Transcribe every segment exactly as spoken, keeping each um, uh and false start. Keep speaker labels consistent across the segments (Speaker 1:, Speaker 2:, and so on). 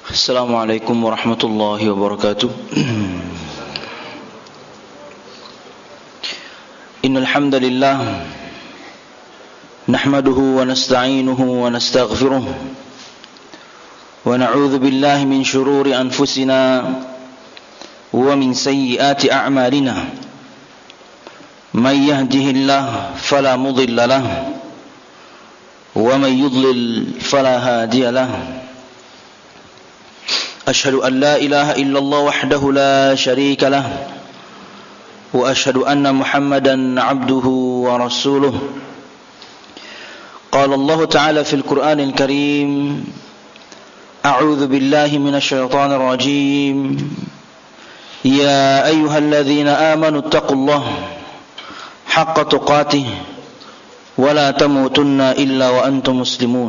Speaker 1: Assalamualaikum warahmatullahi wabarakatuh. Innal hamdalillah nahmaduhu wa nasta'inuhu wa nastaghfiruh wa na'udzu billahi min shururi anfusina wa min sayyiati a'malina. May yahdihillahu fala mudilla lahu wa may yudlil fala hadiya lahu. أشهد أن لا إله إلا الله وحده لا شريك له وأشهد أن محمدا عبده ورسوله. قال الله تعالى في القرآن الكريم: أعوذ بالله من الشيطان الرجيم. يا أيها الذين آمنوا اتقوا الله حق تقاته ولا تموتن إلا وأنتم مسلمون.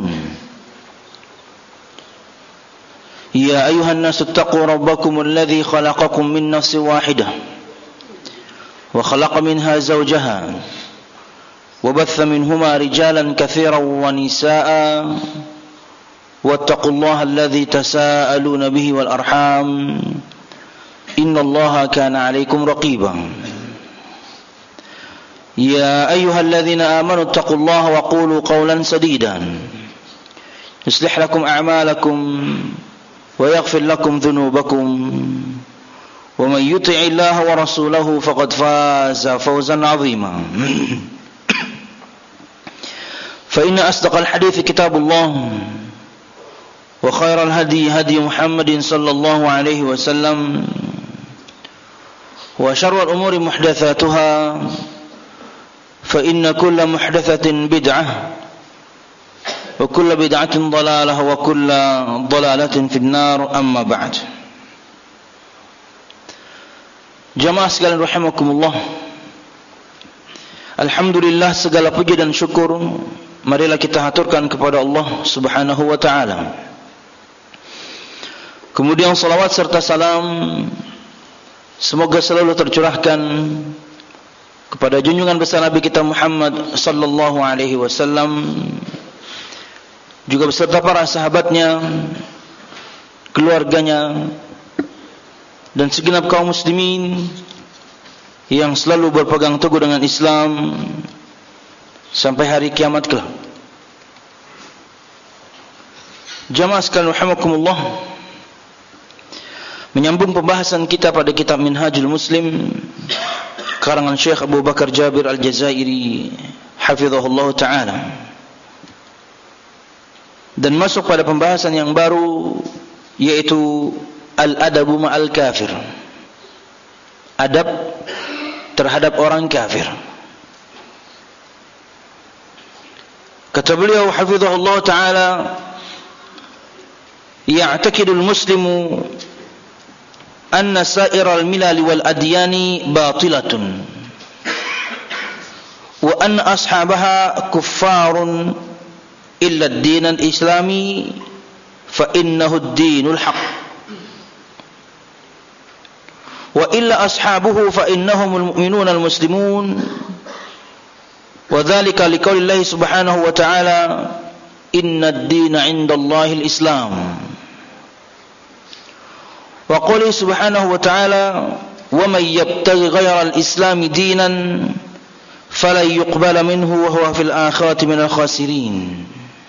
Speaker 1: يا أيها الناس اتقوا ربكم الذي خلقكم من نفس واحدة وخلق منها زوجها وبث منهما رجالا كثيرا ونساء واتقوا الله الذي تساءلون به والأرحام إن الله كان عليكم رقيبا. يا أيها الذين آمنوا اتقوا الله وقولوا قولا سديدا يصلح لكم أعمالكم ويغفر لكم ذنوبكم ومن يطع الله ورسوله فقد فاز فوزا عظيما. فإن أصدق الحديث كتاب الله وخير الهدي هدي محمد صلى الله عليه وسلم وشر الأمور محدثاتها فإن كل محدثة بدعة وكل بدعة ضلالة وكل ضلالة في النار. أما بعد. Jamaah sekalian rahimakumullah, alhamdulillah, segala puji dan syukur marilah kita haturkan kepada Allah Subhanahu wa taala. Kemudian salawat serta salam semoga selalu tercurahkan kepada junjungan besar Nabi kita Muhammad sallallahu alaihi wasallam, juga beserta para sahabatnya, keluarganya, dan segenap kaum muslimin yang selalu berpegang teguh dengan Islam sampai hari kiamat kelak. Jamaah sekalian rahimakumullah, menyambung pembahasan kita pada kitab Minhajul Muslim karangan Syekh Abu Bakar Jabir Al-Jazairi hafizahullah ta'ala, dan masuk pada pembahasan yang baru, yaitu al-adabu ma'al kafir, adab terhadap orang kafir. Kata beliau hafizahullah ta'ala, ya'takidul muslimu anna sa'iral milali wal adyani batilatun wa anna ashabaha kuffarun illa ad-din al-islami fa innahu ad-dinul haqq wa illa ashabuhu fa innahumul mu'minuna al-muslimun wa dhalika liqaulillahi subhanahu wa ta'ala inna ad-dina 'indallahi al-islam wa qawlihi subhanahu wa ta'ala wa man yabtaghi ghayra al-islami dinan falan yuqbala minhu wa huwa fil akhirati minal khasirin.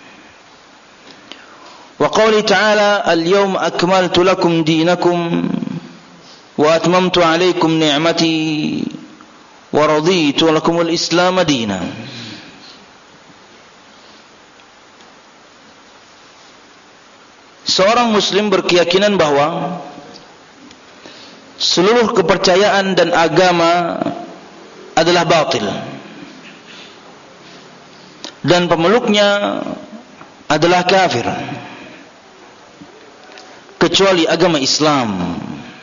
Speaker 1: وقوله تعالى اليوم أكملت لكم دينكم وأتممت عليكم نعمتي ورضيت لكم الإسلام دينا. Seorang muslim berkeyakinan bahwa seluruh kepercayaan dan agama adalah batil dan pemeluknya adalah kafir, kecuali agama Islam.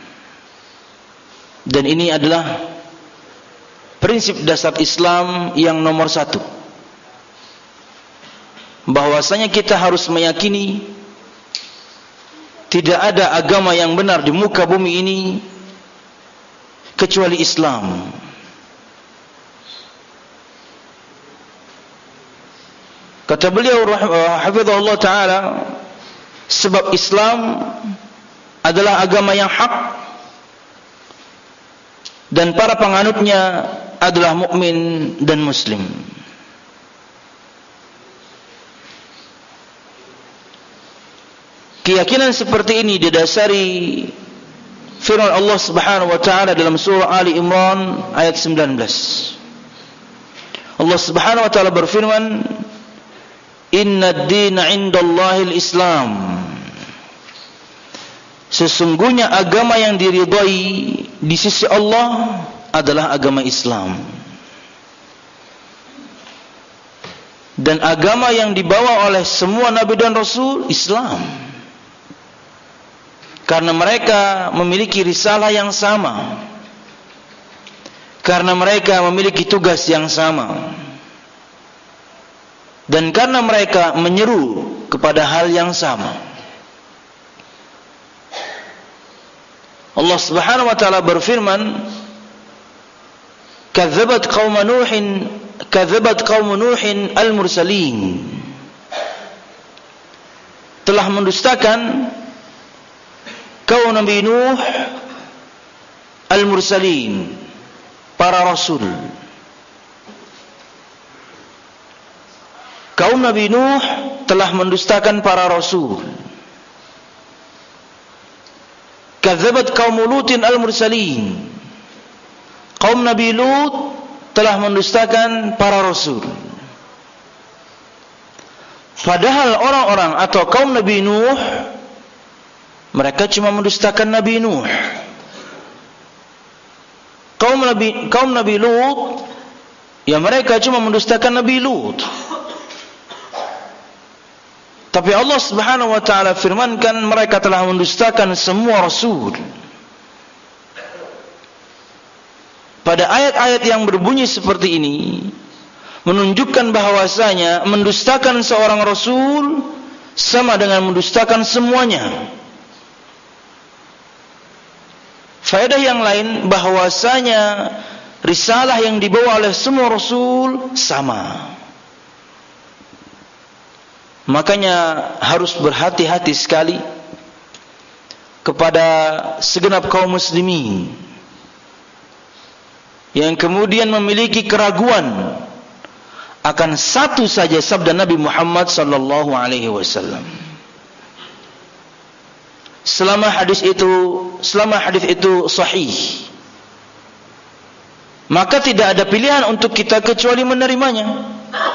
Speaker 1: Dan ini adalah prinsip dasar Islam yang nomor satu, bahwasanya kita harus meyakini tidak ada agama yang benar di muka bumi ini kecuali Islam. Kata beliau hafizahullah ta'ala, Sebab Islam adalah agama yang hak dan para penganutnya adalah mukmin dan muslim. Keyakinan seperti ini didasari firman Allah Subhanahu wa taala dalam surah Ali Imran ayat sembilan belas. Allah Subhanahu wa taala berfirman, "Inna ad-dina 'indallahi al-Islam." Sesungguhnya agama yang diridhai di sisi Allah adalah agama Islam. Dan agama yang dibawa oleh semua nabi dan rasul Islam. Karena mereka memiliki risalah yang sama. Karena mereka memiliki tugas yang sama. Dan karena mereka menyeru kepada hal yang sama. Allah Subhanahu wa taala berfirman, "Kadzabat qaum Nuhin, kadzabat qaum Nuhin al-mursalin." Telah mendustakan kaum Nabi Nuh al-mursalin, para rasul. Kaum Nabi Nuh telah mendustakan para rasul. Kadzabat kaum Lutin al-mursalin. Kaum Nabi Lut telah mendustakan para rasul. Padahal orang-orang atau kaum Nabi Nuh mereka cuma mendustakan Nabi Nuh. Kaum Nabi kaum Nabi Lut ya mereka cuma mendustakan Nabi Lut. Tapi Allah Subhanahu wa taala firmankan mereka telah mendustakan semua rasul. Pada ayat-ayat yang berbunyi seperti ini menunjukkan bahwasanya mendustakan seorang rasul sama dengan mendustakan semuanya. Faedah yang lain bahwasanya risalah yang dibawa oleh semua rasul sama. Makanya harus berhati-hati sekali kepada segenap kaum muslimin yang kemudian memiliki keraguan akan satu saja sabda Nabi Muhammad sallallahu alaihi wasallam. Selama hadis itu, selama hadis itu sahih, maka tidak ada pilihan untuk kita kecuali menerimanya.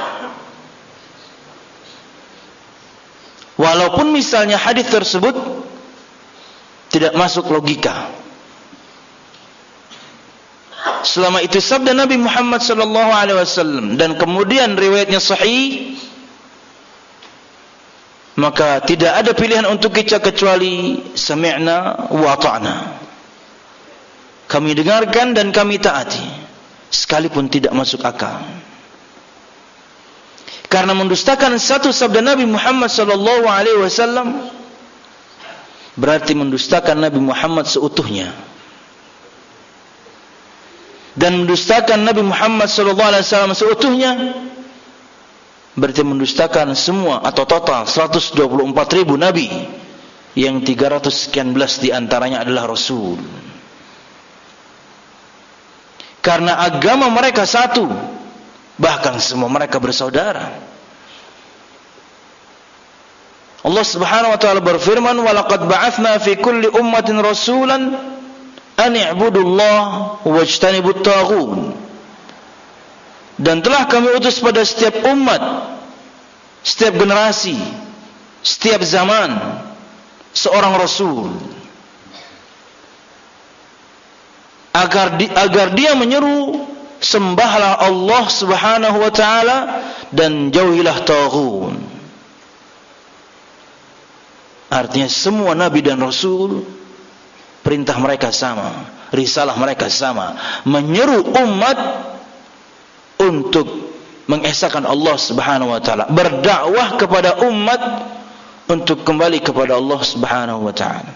Speaker 1: Walaupun misalnya hadis tersebut tidak masuk logika. Selama itu sabda Nabi Muhammad sallallahu alaihi wasallam dan kemudian riwayatnya sahih, maka tidak ada pilihan untuk kita kecuali sami'na wa ta'na. Kami dengarkan dan kami taati, sekalipun tidak masuk akal. Karena mendustakan satu sabda Nabi Muhammad sallallahu alaihi wasallam berarti mendustakan Nabi Muhammad seutuhnya. Dan mendustakan Nabi Muhammad sallallahu alaihi wasallam seutuhnya berarti mendustakan semua atau total seratus dua puluh empat ribu nabi yang tiga ratus sekian belas di antaranya adalah rasul. Karena agama mereka satu, bahkan semua mereka bersaudara. Allah Subhanahu wa taala berfirman, "Wa laqad ba'atsna fi kulli ummatin rasulan an i'budullaha wajtanibut taghut." Dan telah kami utus pada setiap umat, setiap generasi, setiap zaman seorang rasul agar di, agar dia menyeru sembahlah Allah Subhanahu wa taala dan jauhilah taghut. Artinya semua nabi dan rasul perintah mereka sama, risalah mereka sama, menyeru umat untuk mengesahkan Allah Subhanahu wa taala, berdakwah kepada umat untuk kembali kepada Allah Subhanahu wa taala.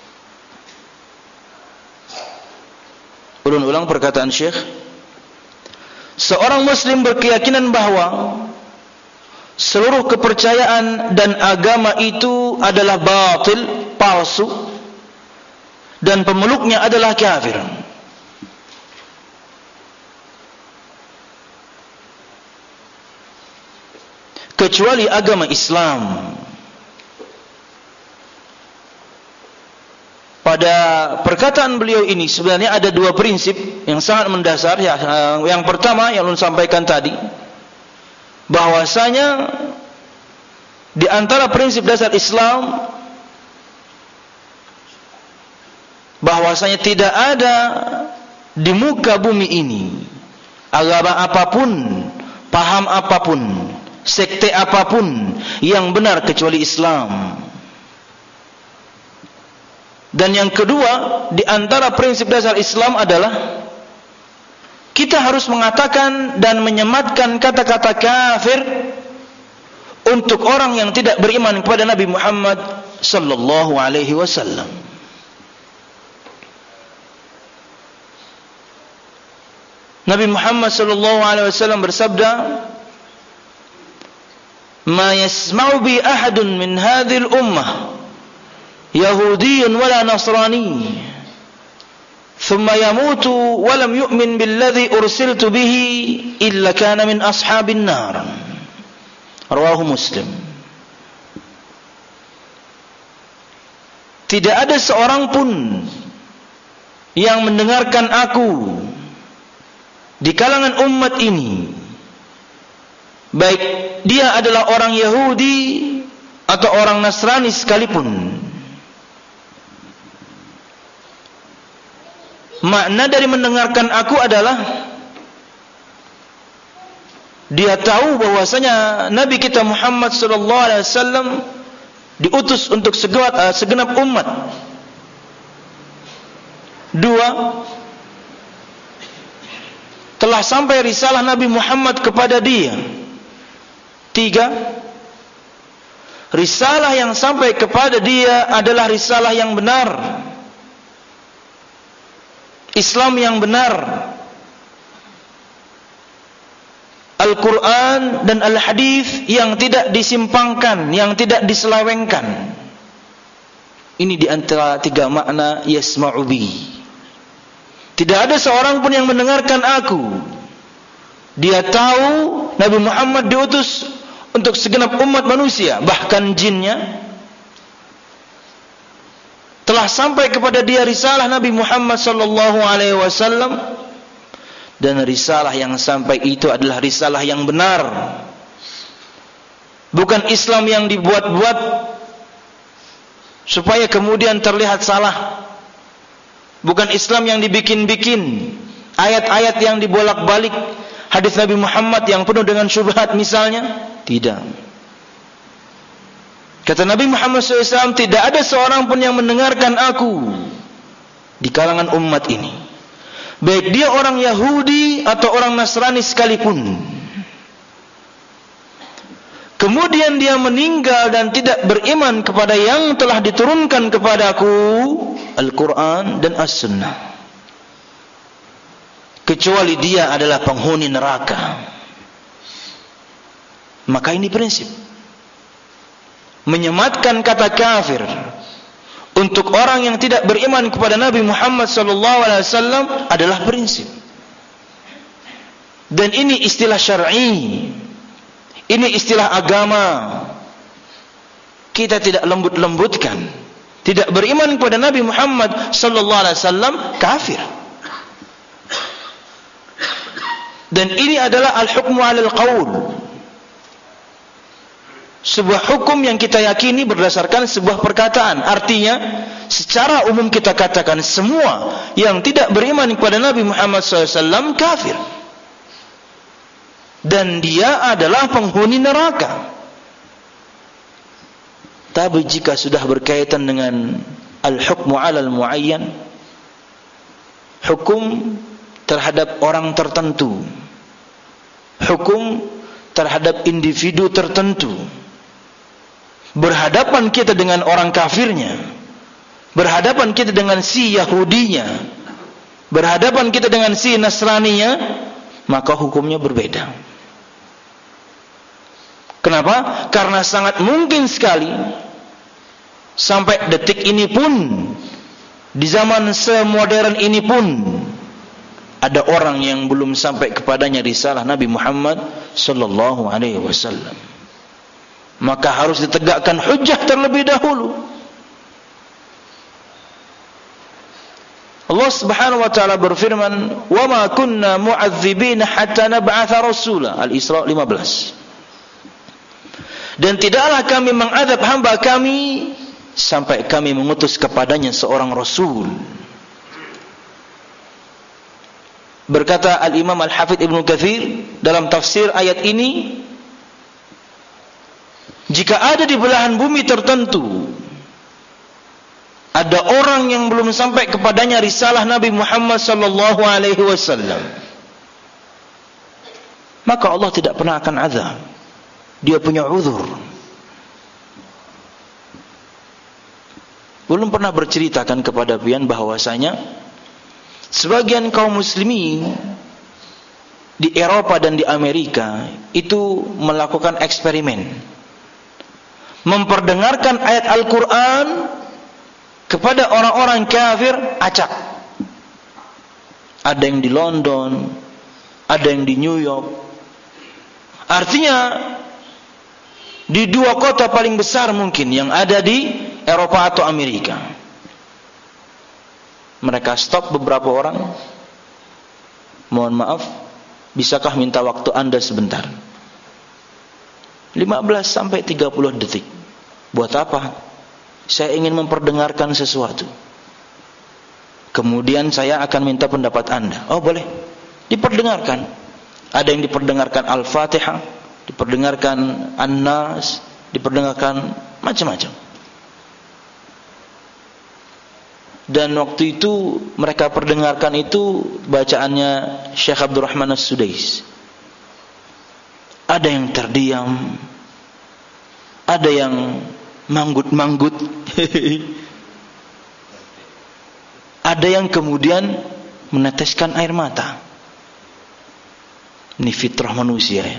Speaker 1: Ulang-ulang perkataan Syekh, seorang muslim berkeyakinan bahwa seluruh kepercayaan dan agama itu adalah batil, palsu, dan pemeluknya adalah kafir. Kecuali agama Islam. Pada perkataan beliau ini sebenarnya ada dua prinsip yang sangat mendasar. Ya, yang pertama yang ulun sampaikan tadi, bahwasanya di antara prinsip dasar Islam bahwasanya tidak ada di muka bumi ini agama apapun, paham apapun, sekte apapun yang benar kecuali Islam. Dan yang kedua, di antara prinsip dasar Islam adalah kita harus mengatakan dan menyematkan kata-kata kafir untuk orang yang tidak beriman kepada Nabi Muhammad sallallahu alaihi wasallam. Nabi Muhammad sallallahu alaihi wasallam bersabda, "Ma yasma'u bi ahadun min hadhil ummah Yahudiyyun wala Nasrani thumma yamutu wa lam yu'min billadhi ursiltu bihi illa kana min ashabin nar." Rawahu Muslim. Tidak ada seorang pun yang mendengarkan aku di kalangan umat ini, baik dia adalah orang Yahudi atau orang Nasrani sekalipun. Makna dari mendengarkan aku adalah dia tahu bahwasanya Nabi kita Muhammad sallallahu alaihi wasallam diutus untuk segenap, uh, segenap umat. Dua, telah sampai risalah Nabi Muhammad kepada dia. Tiga, risalah yang sampai kepada dia adalah risalah yang benar, Islam yang benar, Al-Quran dan Al-Hadis yang tidak disimpangkan, yang tidak diselewengkan. Ini di antara tiga makna yasma'u bi. Tidak ada seorang pun yang mendengarkan aku. Dia tahu Nabi Muhammad diutus untuk segenap umat manusia, bahkan jinnya. Telah sampai kepada dia risalah Nabi Muhammad sallallahu alaihi wasallam, dan risalah yang sampai itu adalah risalah yang benar, bukan Islam yang dibuat-buat supaya kemudian terlihat salah, bukan Islam yang dibikin-bikin, ayat-ayat yang dibolak-balik, hadis Nabi Muhammad yang penuh dengan syubhat misalnya. Tidak. Kata Nabi Muhammad shallallahu alaihi wasallam, tidak ada seorang pun yang mendengarkan aku di kalangan umat ini, baik dia orang Yahudi atau orang Nasrani sekalipun, kemudian dia meninggal dan tidak beriman kepada yang telah diturunkan kepadaku, Al-Quran dan As-Sunnah, kecuali dia adalah penghuni neraka. Maka ini prinsip. Menyematkan kata kafir untuk orang yang tidak beriman kepada Nabi Muhammad sallallahu alaihi wasallam adalah prinsip. Dan ini istilah syar'i. Ini istilah agama. Kita tidak lembut-lembutkan. Tidak beriman kepada Nabi Muhammad sallallahu alaihi wasallam kafir. Dan ini adalah al-hukmu 'alal qaul. Sebuah hukum yang kita yakini berdasarkan sebuah perkataan. Artinya, secara umum kita katakan semua yang tidak beriman kepada Nabi Muhammad shallallahu alaihi wasallam kafir, dan dia adalah penghuni neraka. Tapi jika sudah berkaitan dengan al-hukmu 'alal muayyan, hukum terhadap orang tertentu, hukum terhadap individu tertentu, berhadapan kita dengan orang kafirnya, berhadapan kita dengan si Yahudinya, berhadapan kita dengan si Nasraninya, maka hukumnya berbeda. Kenapa? Karena sangat mungkin sekali sampai detik ini pun, di zaman semodern ini pun, ada orang yang belum sampai kepadanya risalah Nabi Muhammad sallallahu alaihi wasallam. Maka harus ditegakkan hujjah terlebih dahulu. Allah Subhanahu wa taala berfirman, "Wa ma kunna mu'adzibina hatta nab'atha rasula." Al-Isra lima belas. Dan tidaklah kami mengadab hamba kami sampai kami mengutus kepadanya seorang rasul. Berkata Al-Imam Al-Hafidz Ibnu Katsir dalam tafsir ayat ini, jika ada di belahan bumi tertentu ada orang yang belum sampai kepadanya risalah Nabi Muhammad sallallahu alaihi wasallam, maka Allah tidak pernah akan azab. Dia punya uzur. Belum pernah berceritakan kepada pian bahwasanya sebagian kaum muslimin di Eropa dan di Amerika itu melakukan eksperimen, memperdengarkan ayat Al-Quran kepada orang-orang kafir acak. Ada yang di London, ada yang di New York. Artinya di dua kota paling besar mungkin yang ada di Eropa atau Amerika. Mereka stop beberapa orang. Mohon maaf, bisakah minta waktu Anda sebentar? lima belas sampai tiga puluh detik. Buat apa? Saya ingin memperdengarkan sesuatu. Kemudian saya akan minta pendapat Anda. Oh boleh, diperdengarkan. Ada yang diperdengarkan Al-Fatihah, diperdengarkan An-Nas, diperdengarkan macam-macam. Dan waktu itu mereka perdengarkan itu bacaannya Syekh Abdurrahman As-Sudais. Ada yang terdiam, ada yang manggut-manggut, ada yang kemudian meneteskan air mata. Ini fitrah manusia ya.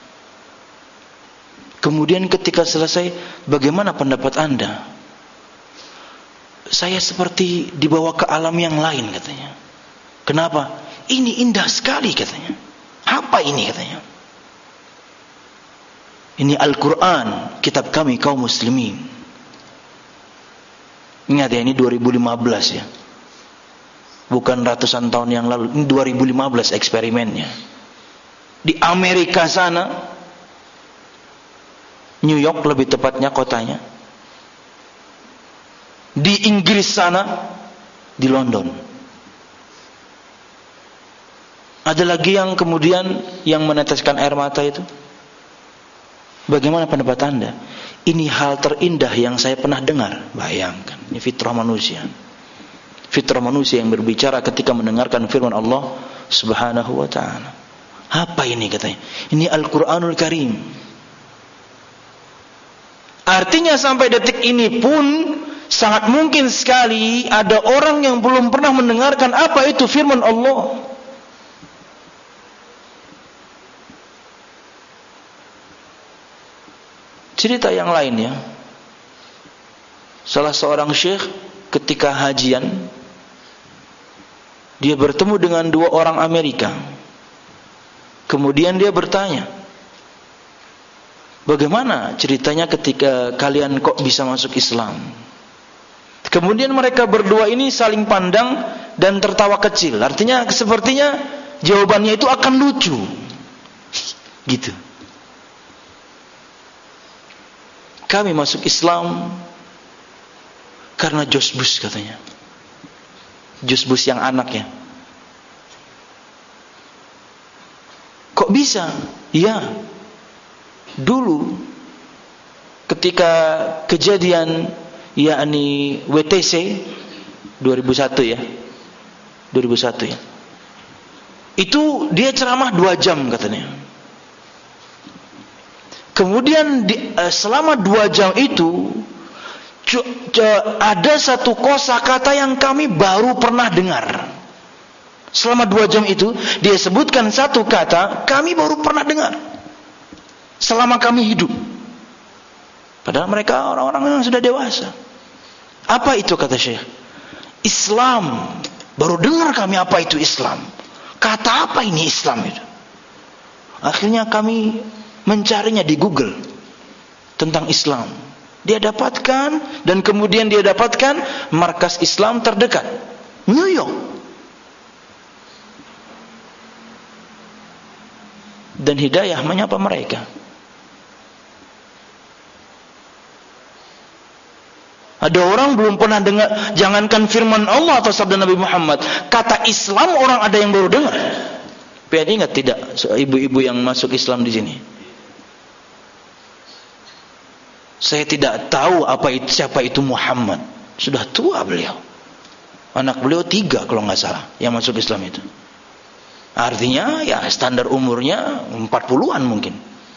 Speaker 1: Kemudian ketika selesai, bagaimana pendapat Anda? Saya seperti dibawa ke alam yang lain katanya. Kenapa? Ini indah sekali katanya. Apa ini katanya? Ini Al-Quran, kitab kami kaum muslimin. Ingat ya, ini dua ribu lima belas ya. Bukan ratusan tahun yang lalu. Ini dua ribu lima belas eksperimennya. Di Amerika sana, New York lebih tepatnya kotanya. Di Inggris sana, di London. Ada lagi yang kemudian yang meneteskan air mata itu. Bagaimana pendapat Anda? Ini hal terindah yang saya pernah dengar. Bayangkan, ini fitrah manusia. Fitrah manusia yang berbicara ketika mendengarkan firman Allah Subhanahu wa ta'ala. Apa ini katanya? Ini Al-Quranul Karim. Artinya sampai detik ini pun sangat mungkin sekali ada orang yang belum pernah mendengarkan apa itu firman Allah. Cerita yang lain ya. Salah seorang syekh ketika hajian, dia bertemu dengan dua orang Amerika. Kemudian dia bertanya, bagaimana ceritanya ketika kalian kok bisa masuk Islam? Kemudian mereka berdua ini saling pandang dan tertawa kecil. Artinya sepertinya jawabannya itu akan lucu. Gitu. Kami masuk Islam karena George Bush katanya. George Bush yang anaknya. Kok bisa? Iya. Dulu ketika kejadian yakni W T C dua ribu satu ya. dua ribu satu ya. Itu dia ceramah dua jam katanya. Kemudian di, eh, selama dua jam itu cu, cu, ada satu kosakata yang kami baru pernah dengar. Selama dua jam itu dia sebutkan satu kata kami baru pernah dengar. selama kami hidup. Padahal mereka orang-orang yang sudah dewasa. Apa itu kata Syekh? Islam. Baru dengar kami apa itu Islam. Kata apa ini Islam itu? Akhirnya kami mencarinya di Google tentang Islam. Dia dapatkan, dan kemudian dia dapatkan markas Islam terdekat, New York. Dan hidayah menyapa mereka. Ada orang belum pernah dengar, jangankan firman Allah atau sabda Nabi Muhammad, kata Islam orang ada yang baru dengar. Pian ingat tidak ibu-ibu yang masuk Islam di sini? Saya tidak tahu apa itu, siapa itu Muhammad. Sudah tua beliau. Anak beliau tiga kalau nggak salah yang masuk Islam itu. Artinya ya standar umurnya empat puluhan mungkin.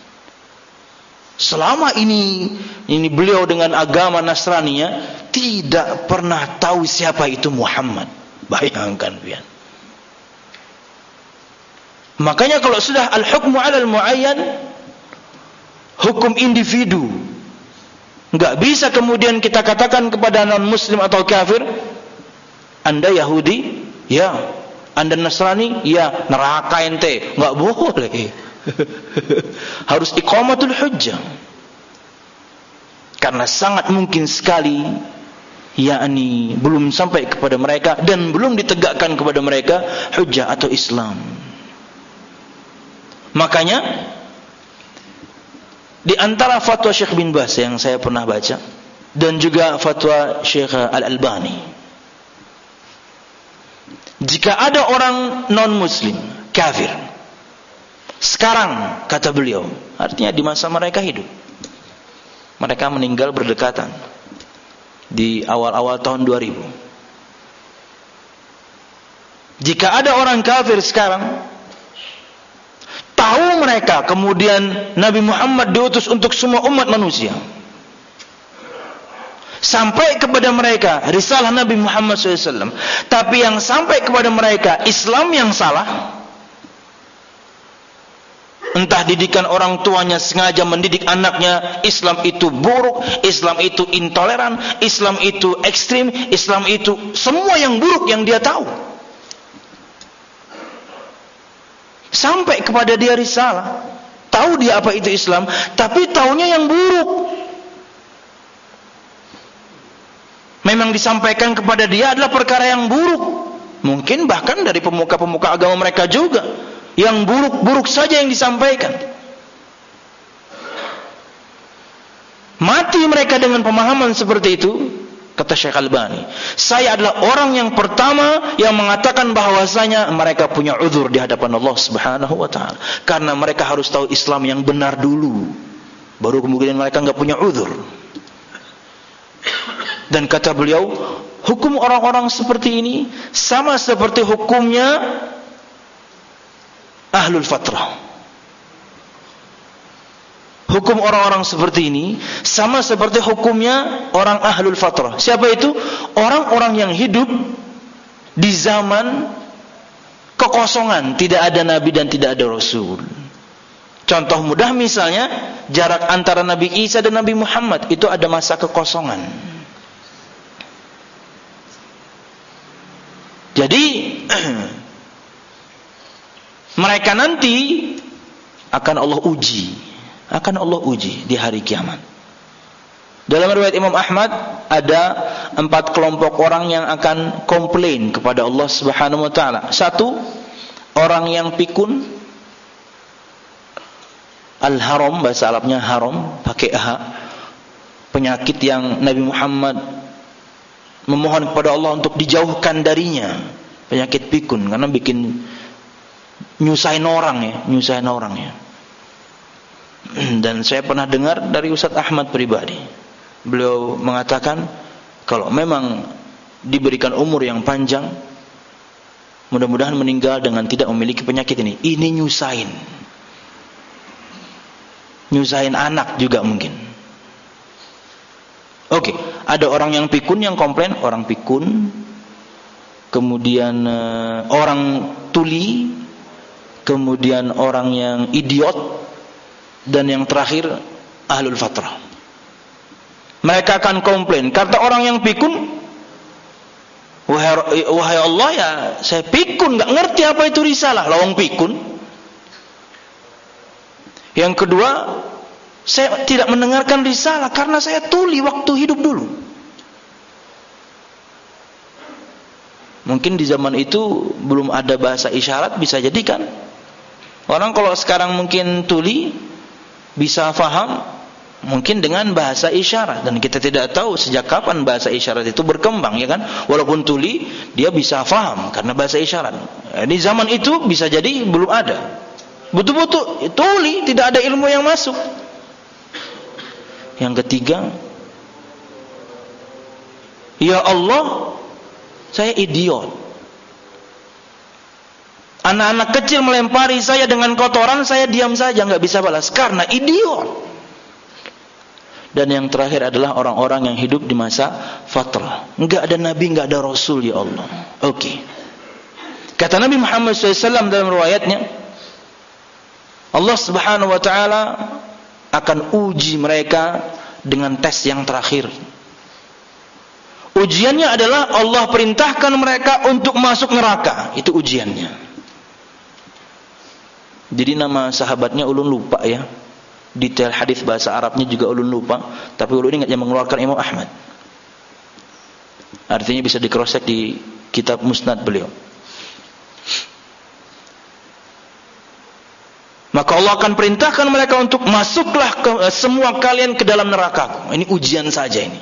Speaker 1: Selama ini ini beliau dengan agama Nasraninya tidak pernah tahu siapa itu Muhammad. Bayangkan pian. Makanya kalau sudah al-hukmu 'alal muayyan, hukum individu, enggak bisa kemudian kita katakan kepada non-muslim atau kafir, Anda Yahudi, ya. Anda Nasrani, ya, neraka ente. Enggak boleh. Harus iqamatul hujjah. Karena sangat mungkin sekali yakni belum sampai kepada mereka dan belum ditegakkan kepada mereka hujjah atau Islam. Makanya di antara fatwa Syekh bin Baz yang saya pernah baca dan juga fatwa Syekh Al-Albani, jika ada orang non-muslim kafir sekarang, kata beliau, artinya di masa mereka hidup, mereka meninggal berdekatan di awal-awal tahun dua ribu. Jika ada orang kafir sekarang, tahu mereka kemudian Nabi Muhammad diutus untuk semua umat manusia, sampai kepada mereka risalah Nabi Muhammad shallallahu alaihi wasallam, tapi yang sampai kepada mereka Islam yang salah, entah didikan orang tuanya sengaja mendidik anaknya Islam itu buruk, Islam itu intoleran, Islam itu ekstrim, Islam itu semua yang buruk yang dia tahu, sampai kepada dia risalah, tahu dia apa itu Islam, tapi taunya yang buruk. Memang disampaikan kepada dia adalah perkara yang buruk. Mungkin bahkan dari pemuka-pemuka agama mereka juga, yang buruk-buruk saja yang disampaikan. Mati mereka dengan pemahaman seperti itu. Kata Syekh Albani, saya adalah orang yang pertama yang mengatakan bahwasanya mereka punya uzur di hadapan Allah Subhanahu wa taala, karena mereka harus tahu Islam yang benar dulu, baru kemudian mereka enggak punya uzur. Dan kata beliau, hukum orang-orang seperti ini sama seperti hukumnya ahlul fatrah. Hukum orang-orang seperti ini sama seperti hukumnya orang ahlul fatrah. Siapa itu? Orang-orang yang hidup di zaman kekosongan, tidak ada nabi dan tidak ada rasul. Contoh mudah misalnya jarak antara Nabi Isa dan Nabi Muhammad, itu ada masa kekosongan. Jadi mereka nanti akan Allah uji. Akan Allah uji di hari kiamat. Dalam riwayat Imam Ahmad ada empat kelompok orang yang akan komplain kepada Allah Subhanahu wa taala. Satu, orang yang pikun, al-haram, bahasa Arabnya haram, pakai ha, penyakit yang Nabi Muhammad memohon kepada Allah untuk dijauhkan darinya, penyakit pikun, karena bikin nyusahin orang ya, nyusahin orang ya. Dan saya pernah dengar dari Ustaz Ahmad pribadi, beliau mengatakan kalau memang diberikan umur yang panjang, mudah-mudahan meninggal dengan tidak memiliki penyakit ini. Ini nyusahin, nyusahin anak juga mungkin. Oke, ada orang yang pikun yang komplain, orang pikun, kemudian uh, orang tuli, kemudian orang yang idiot, Dan yang terakhir ahlul fatrah. Mereka akan komplain. Kata orang yang pikun, wahai, wahai Allah ya, saya pikun, nggak ngerti apa itu risalah. Lawang pikun. Yang kedua, saya tidak mendengarkan risalah karena saya tuli waktu hidup dulu. Mungkin di zaman itu belum ada bahasa isyarat, bisa jadi kan. Orang kalau sekarang mungkin tuli bisa faham mungkin dengan bahasa isyarat, dan kita tidak tahu sejak kapan bahasa isyarat itu berkembang, ya kan? Walaupun tuli dia bisa faham karena bahasa isyarat. Di zaman itu bisa jadi belum ada. Betul-betul tuli, tidak ada ilmu yang masuk. Yang ketiga, ya Allah, saya idiot. Anak-anak kecil melempari saya dengan kotoran, saya diam saja, nggak bisa balas karena idiot. Dan yang terakhir adalah orang-orang yang hidup di masa fatrah. Nggak ada nabi, nggak ada rasul, ya Allah. Oke. Okay. Kata Nabi Muhammad shallallahu alaihi wasallam dalam riwayatnya, Allah Subhanahu wa taala akan uji mereka dengan tes yang terakhir. Ujiannya adalah Allah perintahkan mereka untuk masuk neraka. Itu ujiannya. Jadi nama sahabatnya ulun lupa ya. Detail hadis bahasa Arabnya juga ulun lupa, tapi ulun ingat yang mengeluarkan Imam Ahmad. Artinya bisa di-cross-check di kitab Musnad beliau. Maka Allah akan perintahkan mereka untuk masuklah ke, semua kalian ke dalam neraka. Ini ujian saja ini.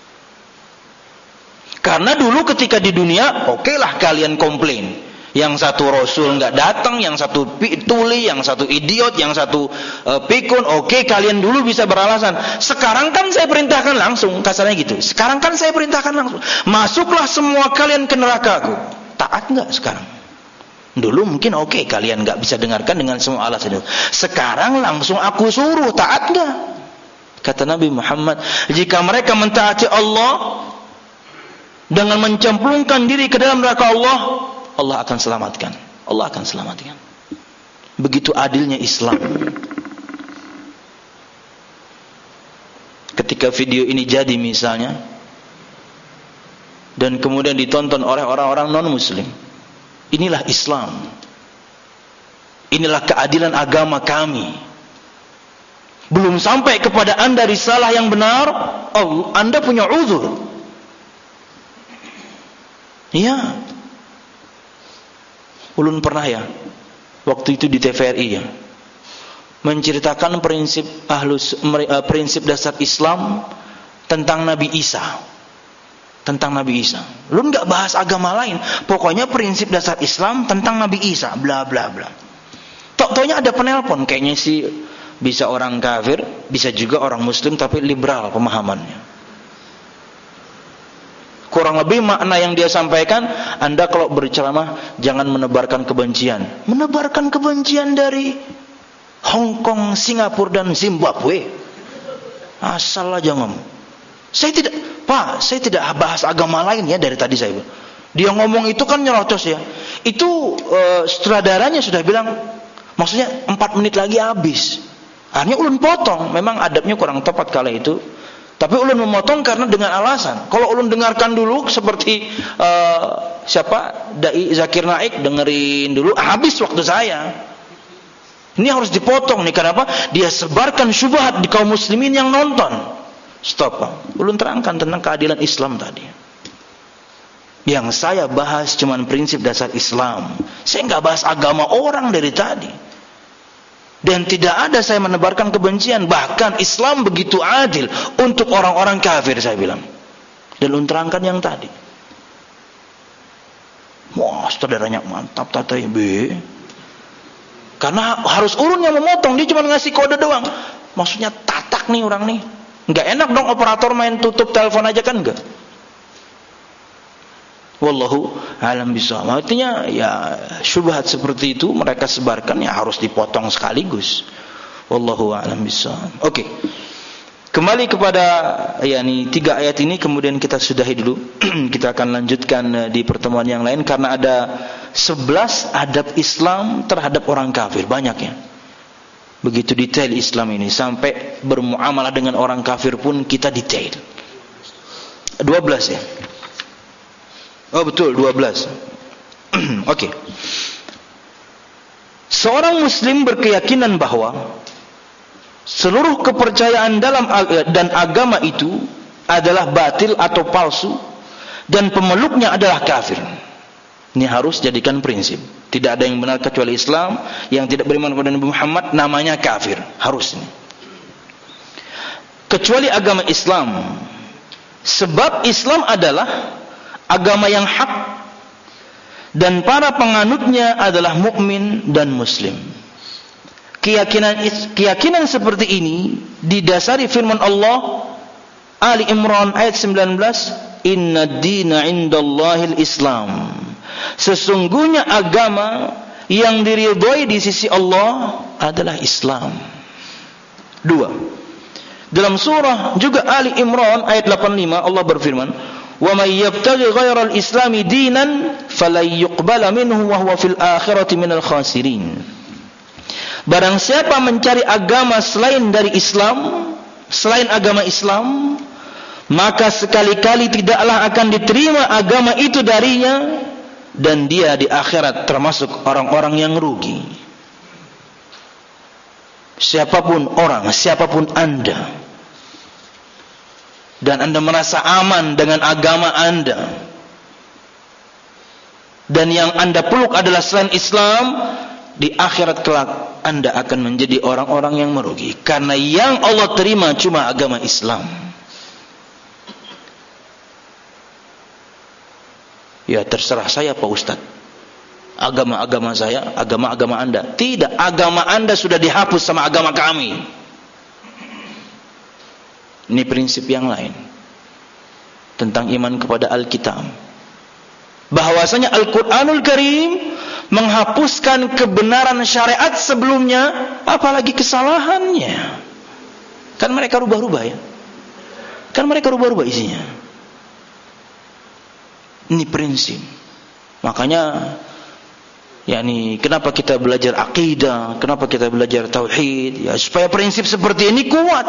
Speaker 1: Karena dulu ketika di dunia, okelah kalian komplain. Yang satu rasul nggak datang, yang satu tuli, yang satu idiot, yang satu uh, pikun. Oke, kalian dulu bisa beralasan. Sekarang kan saya perintahkan langsung, kasarnya gitu. Sekarang kan saya perintahkan langsung. Masuklah semua kalian ke nerakaku. Taat nggak sekarang? Dulu mungkin oke, okay, kalian nggak bisa dengarkan dengan semua alasan itu. Sekarang langsung aku suruh, taat nggak? Kata Nabi Muhammad, jika mereka mentaati Allah dengan mencemplungkan diri ke dalam neraka Allah, Allah akan selamatkan. Allah akan selamatkan. Begitu adilnya Islam. Ketika video ini jadi misalnya, dan kemudian ditonton oleh orang-orang non-muslim, inilah Islam. Inilah keadilan agama kami. Belum sampai kepada anda risalah yang benar, oh, anda punya uzur. Iya. Ulun pernah ya, waktu itu di T V R I ya, menceritakan prinsip ahlus, prinsip dasar Islam tentang Nabi Isa. Tentang Nabi Isa. Ulun nggak bahas agama lain, pokoknya prinsip dasar Islam tentang Nabi Isa, bla bla bla. Tok-toknya ada penelpon, kayaknya sih bisa orang kafir, bisa juga orang muslim tapi liberal pemahamannya. Kurang lebih makna yang dia sampaikan, anda kalau berceramah jangan menebarkan kebencian. Menebarkan kebencian dari Hong Kong, Singapura dan Zimbabwe. Asal aja ngomong. Saya tidak, Pak, saya tidak bahas agama lain ya dari tadi saya. Dia ngomong itu kan nyerocos ya. Itu uh, sutradaranya sudah bilang, maksudnya empat menit lagi habis. Akhirnya ulun potong. Memang adabnya kurang tepat kala itu. Tapi ulun memotong karena dengan alasan, kalau ulun dengarkan dulu seperti uh, siapa Dai Zakir Naik, dengerin dulu, habis waktu saya. Ini harus dipotong nih, kenapa? Dia sebarkan syubhat di kaum muslimin yang nonton. Stop, Pak. Ulun terangkan tentang keadilan Islam tadi. Yang saya bahas cuman prinsip dasar Islam. Saya nggak bahas agama orang dari tadi. Dan tidak ada saya menebarkan kebencian. Bahkan Islam begitu adil untuk orang-orang kafir, saya bilang. Dan unterangkan yang tadi. Wah, saudaranya mantap tata ibu. Karena harus ulun yang memotong. Dia cuma ngasih kode doang. Maksudnya tatak nih orang nih. Nggak enak dong operator main tutup telepon aja kan enggak. Wallahu alam bisawab. Artinya ya syubhat seperti itu mereka sebarkan ya harus dipotong sekaligus. Wallahu alam bisawab. Oke. Okay. Kembali kepada yakni tiga ayat ini, kemudian kita sudahi dulu. Kita akan lanjutkan di pertemuan yang lain karena ada sebelas adab Islam terhadap orang kafir, banyak ya. Begitu detail Islam ini, sampai bermuamalah dengan orang kafir pun kita detail. dua belas ya? Oh betul, dua belas. Oke. Okay. Seorang muslim berkeyakinan bahwa seluruh kepercayaan dalam dan agama itu adalah batil atau palsu, dan pemeluknya adalah kafir. Ini harus jadikan prinsip. Tidak ada yang benar kecuali Islam. Yang tidak beriman kepada Nabi Muhammad namanya kafir. Harus ini. Kecuali agama Islam. Sebab Islam adalah agama yang hak, dan para penganutnya adalah mukmin dan muslim. Keyakinan keyakinan seperti ini didasari firman Allah Ali Imran ayat sembilan belas, Inna dina indallahil Islam. Sesungguhnya agama yang diridhoi di sisi Allah adalah Islam. Dua. Dalam surah juga Ali Imran ayat delapan puluh lima Allah berfirman, "Wa may yabtaghi ghairal islami dinan falan yuqbala minhu wa huwa fil akhirati minal khasirin." Barang siapa mencari agama selain dari Islam, selain agama Islam, maka sekali-kali tidaklah akan diterima agama itu darinya, dan dia di akhirat termasuk orang-orang yang rugi. Siapapun orang, siapapun Anda, dan Anda merasa aman dengan agama Anda, dan yang Anda peluk adalah selain Islam, di akhirat kelak Anda akan menjadi orang-orang yang merugi, karena yang Allah terima cuma agama Islam. Ya terserah saya Pak Ustaz, agama-agama saya, agama-agama Anda. Tidak, agama Anda sudah dihapus sama agama kami. Ini prinsip yang lain tentang iman kepada Alkitab. Bahwasanya Al-Quranul Karim menghapuskan kebenaran syariat sebelumnya, apalagi kesalahannya. Kan mereka rubah-rubah ya. Kan mereka rubah-rubah isinya. Ini prinsip. Makanya yakni kenapa kita belajar akidah, kenapa kita belajar tauhid, ya supaya prinsip seperti ini kuat.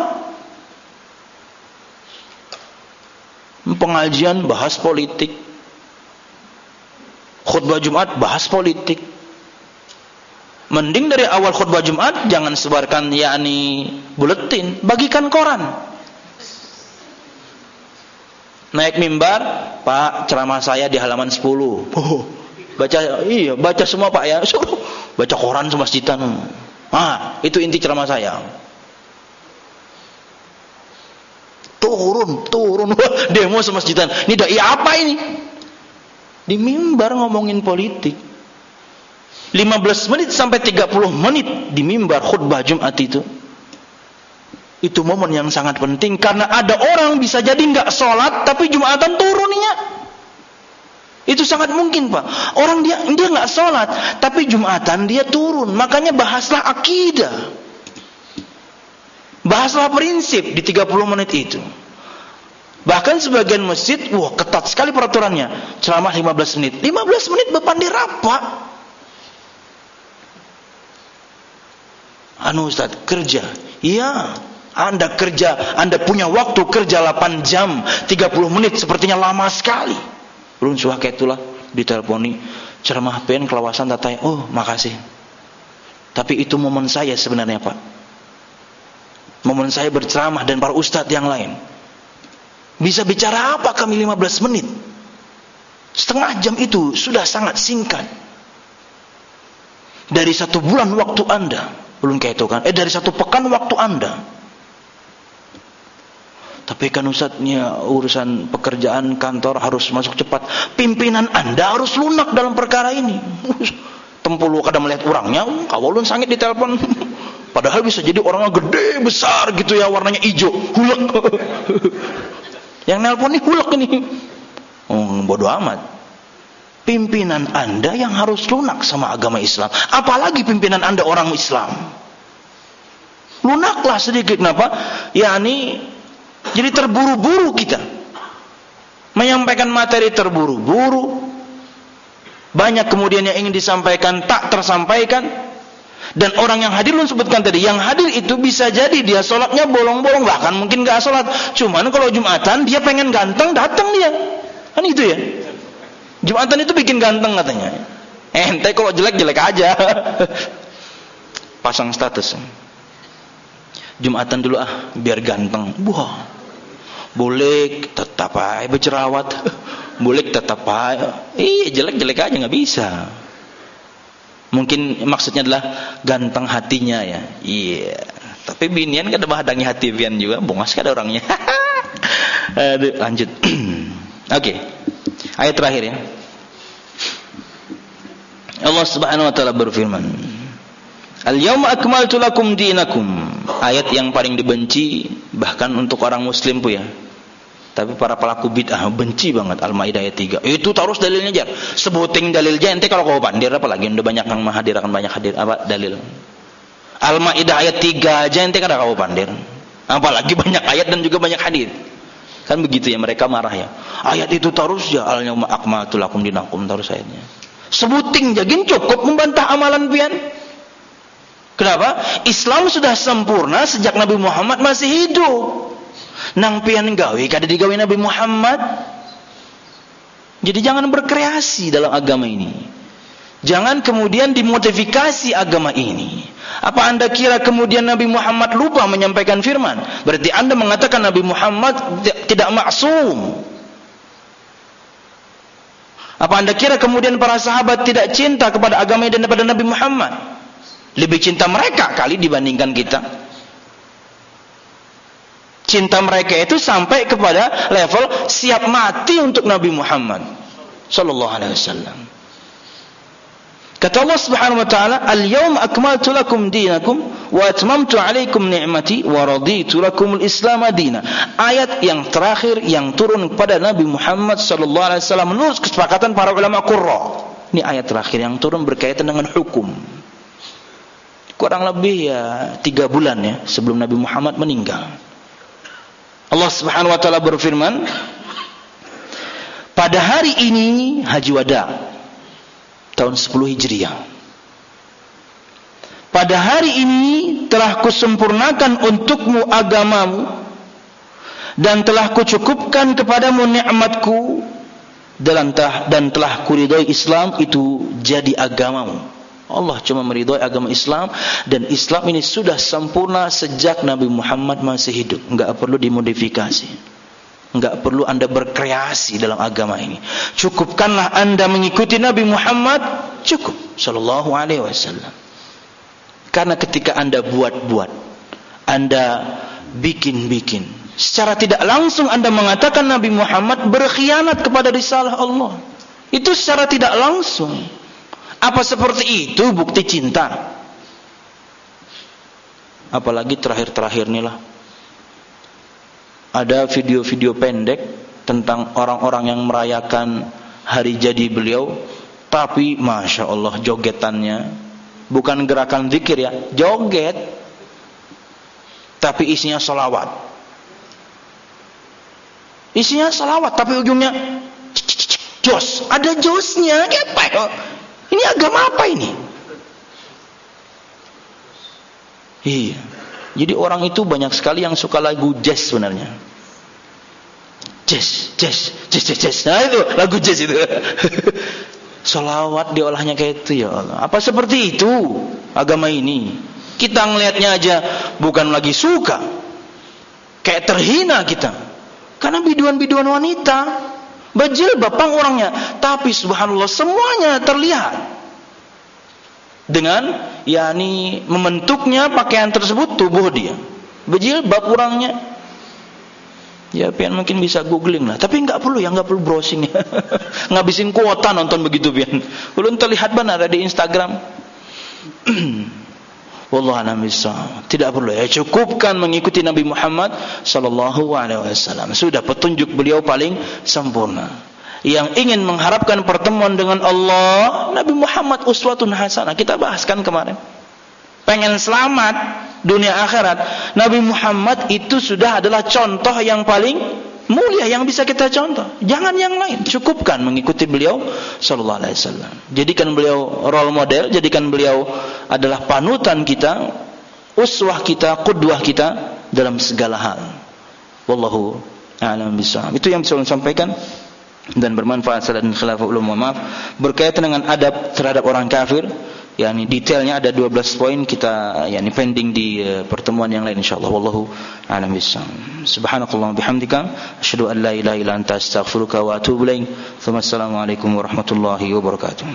Speaker 1: Pengajian bahas politik, khutbah Jumat bahas politik. Mending dari awal khutbah Jumat jangan sebarkan yakni buletin, bagikan koran. Naik mimbar, Pak, ceramah saya di halaman sepuluh. Oh, baca, iya, baca semua Pak ya. Suruh baca koran semasjidan. Ah, itu inti ceramah saya. Turun, turun, demo semasjidan. Ini dai apa ini? Di mimbar ngomongin politik. lima belas menit sampai tiga puluh menit di mimbar khutbah Jumat itu. Itu momen yang sangat penting, karena ada orang bisa jadi nggak sholat tapi Jumatan turunnya. Itu sangat mungkin Pak. Orang dia dia nggak sholat tapi Jumatan dia turun. Makanya bahaslah akidah, bahaslah prinsip di tiga puluh menit itu. Bahkan sebagian masjid, wah ketat sekali peraturannya, ceramah lima belas menit. lima belas menit berpandai rapat. Anu Ustaz, kerja. Iya, Anda kerja, Anda punya waktu kerja delapan jam, tiga puluh menit sepertinya lama sekali. Ulun suah kayak itulah diteleponi, ceramah pen kelawasan tatay. Oh, makasih. Tapi itu momen saya sebenarnya, Pak. Momen saya berceramah dan para ustadz yang lain. Bisa bicara apa kami lima belas menit? Setengah jam itu sudah sangat singkat. Dari satu bulan waktu Anda, belum kayak itu kan? Eh dari satu pekan waktu Anda. Tapi kan Ustadznya urusan pekerjaan kantor harus masuk cepat. Pimpinan Anda harus lunak dalam perkara ini. Tempulu kada melihat orangnya, kawalun sangit di telepon. Padahal bisa jadi orangnya gede besar gitu ya, warnanya hijau, hulek. Yang nelpon ini hulek ini. Oh, bodoh amat. Pimpinan Anda yang harus lunak sama agama Islam. Apalagi pimpinan Anda orang Islam. Lunaklah sedikit, kenapa? Yani jadi terburu-buru kita menyampaikan materi, terburu-buru. Banyak kemudian yang ingin disampaikan tak tersampaikan. Dan orang yang hadir lu sebutkan tadi, yang hadir itu bisa jadi dia sholatnya bolong-bolong, bahkan mungkin gak sholat. Cuman kalau Jumatan dia pengen ganteng, datang dia. Kan itu ya. Jumatan itu bikin ganteng katanya. Ente kalau jelek-jelek aja. Pasang status. Jumatan dulu ah, biar ganteng. Wah. Boleh tetap aja berjerawat. Boleh tetap aja. Iya, jelek-jelek aja nggak bisa. Mungkin maksudnya adalah ganteng hatinya ya. Iya. Tapi binian kan ada menghadangi hati pian juga. Bongas kan ada orangnya. Aduh, lanjut. Oke. Okay. Ayat terakhir ya. Allah Subhanahu wa taala berfirman, "Al-yauma akmaltu lakum dinakum." Ayat yang paling dibenci bahkan untuk orang muslim pun ya. Tapi para pelaku bid'ah benci banget Al-Maidah ayat tiga. Itu terus dalilnya aja. Sebuting dalilnya ente kalau kau pandir apa lagi udah banyak yang menghadir akan banyak hadir apa dalil. Al-Maidah ayat tiga aja ente kada kau pandir. Apalagi banyak ayat dan juga banyak hadis. Kan begitu ya, mereka marah ya. Ayat itu terus ya, al-yauma akmaltu lakum dinakum terus ayatnya. Sebuting jagin cukup membantah amalan pian. Kenapa? Islam sudah sempurna sejak Nabi Muhammad masih hidup. Nang pian gawe kada digawe Nabi Muhammad. Jadi jangan berkreasi dalam agama ini. Jangan kemudian dimodifikasi agama ini. Apa anda kira kemudian Nabi Muhammad lupa menyampaikan firman? Berarti anda mengatakan Nabi Muhammad tidak maksum. Apa anda kira kemudian para sahabat tidak cinta kepada agama dan kepada Nabi Muhammad? Lebih cinta mereka kali dibandingkan kita. Cinta mereka itu sampai kepada level siap mati untuk Nabi Muhammad sallallahu alaihi wasallam. Kata Allah Subhanahu wa taala, "Al-yauma akmaltu lakum dinakum wa atmamtu 'alaikum ni'mati wa raditu lakumul Islam madina." Ayat yang terakhir yang turun kepada Nabi Muhammad sallallahu alaihi wasallam menurut kesepakatan para ulama qurra. Ini ayat terakhir yang turun berkaitan dengan hukum. Kurang lebih ya tiga bulan ya sebelum Nabi Muhammad meninggal. Allah Subhanahu wa taala berfirman, pada hari ini Haji Wada tahun sepuluh Hijriah. Pada hari ini telah kusempurnakan untukmu agamamu dan telah kucukupkan kepadamu nikmatku dan telah dan telah kuridhoi Islam itu jadi agamamu. Allah cuma meridhoi agama Islam dan Islam ini sudah sempurna sejak Nabi Muhammad masih hidup. Enggak perlu dimodifikasi. Enggak perlu anda berkreasi dalam agama ini. Cukupkanlah anda mengikuti Nabi Muhammad, cukup sallallahu alaihi wasallam. Karena ketika anda buat-buat, anda bikin-bikin, secara tidak langsung anda mengatakan Nabi Muhammad berkhianat kepada risalah Allah. Itu secara tidak langsung. Apa seperti itu bukti cinta? Apalagi terakhir-terakhir inilah ada video-video pendek tentang orang-orang yang merayakan hari jadi beliau, tapi masya Allah jogetannya bukan gerakan zikir ya, joget, tapi isinya salawat. Isinya salawat, tapi ujungnya jos, ada josnya, apa ya? Ini agama apa ini? Iya. Jadi orang itu banyak sekali yang suka lagu jazz sebenarnya. Jazz, jazz, jazz, jazz, jazz. Nah itu lagu jazz itu. Salawat diolahnya kayak itu ya Allah. Apa seperti itu agama ini? Kita ngelihatnya aja bukan lagi suka. Kayak terhina kita. Karena biduan-biduan wanita berjilbab pang orangnya, tapi subhanallah semuanya terlihat dengan yakni membentuknya pakaian tersebut tubuh dia berjilbab orangnya ya pian mungkin bisa googling lah, tapi enggak perlu ya, enggak perlu browsing ya. Ngabisin kuota nonton begitu pian, belum terlihat benar ada di Instagram. Wallahu a'lam bishawab. Tidak perlu ya, cukupkan mengikuti Nabi Muhammad sallallahu alaihi wasallam. Sudah petunjuk beliau paling sempurna. Yang ingin mengharapkan pertemuan dengan Allah, Nabi Muhammad uswatun hasanah. Kita bahaskan kemarin. Pengen selamat dunia akhirat, Nabi Muhammad itu sudah adalah contoh yang paling mulia yang bisa kita contoh. Jangan yang lain, cukupkan mengikuti beliau sallallahu alaihi wasallam. Jadikan beliau role model, jadikan beliau adalah panutan kita, uswah kita, qudwah kita dalam segala hal. Wallahu a'lam bishawab. Itu yang bisa saya sampaikan dan bermanfaat salat dan khilafah ulum. Maaf berkaitan dengan adab terhadap orang kafir. Yani detailnya ada dua belas poin, kita yani pending di uh, pertemuan yang lain insyaallah. Wallahu a'lam bishawab. Subhanakallahumma bihamdika asyhadu an la ilaha illa anta astaghfiruka wa atubu ilaik. Wassalamu alaikum warahmatullahi wabarakatuh.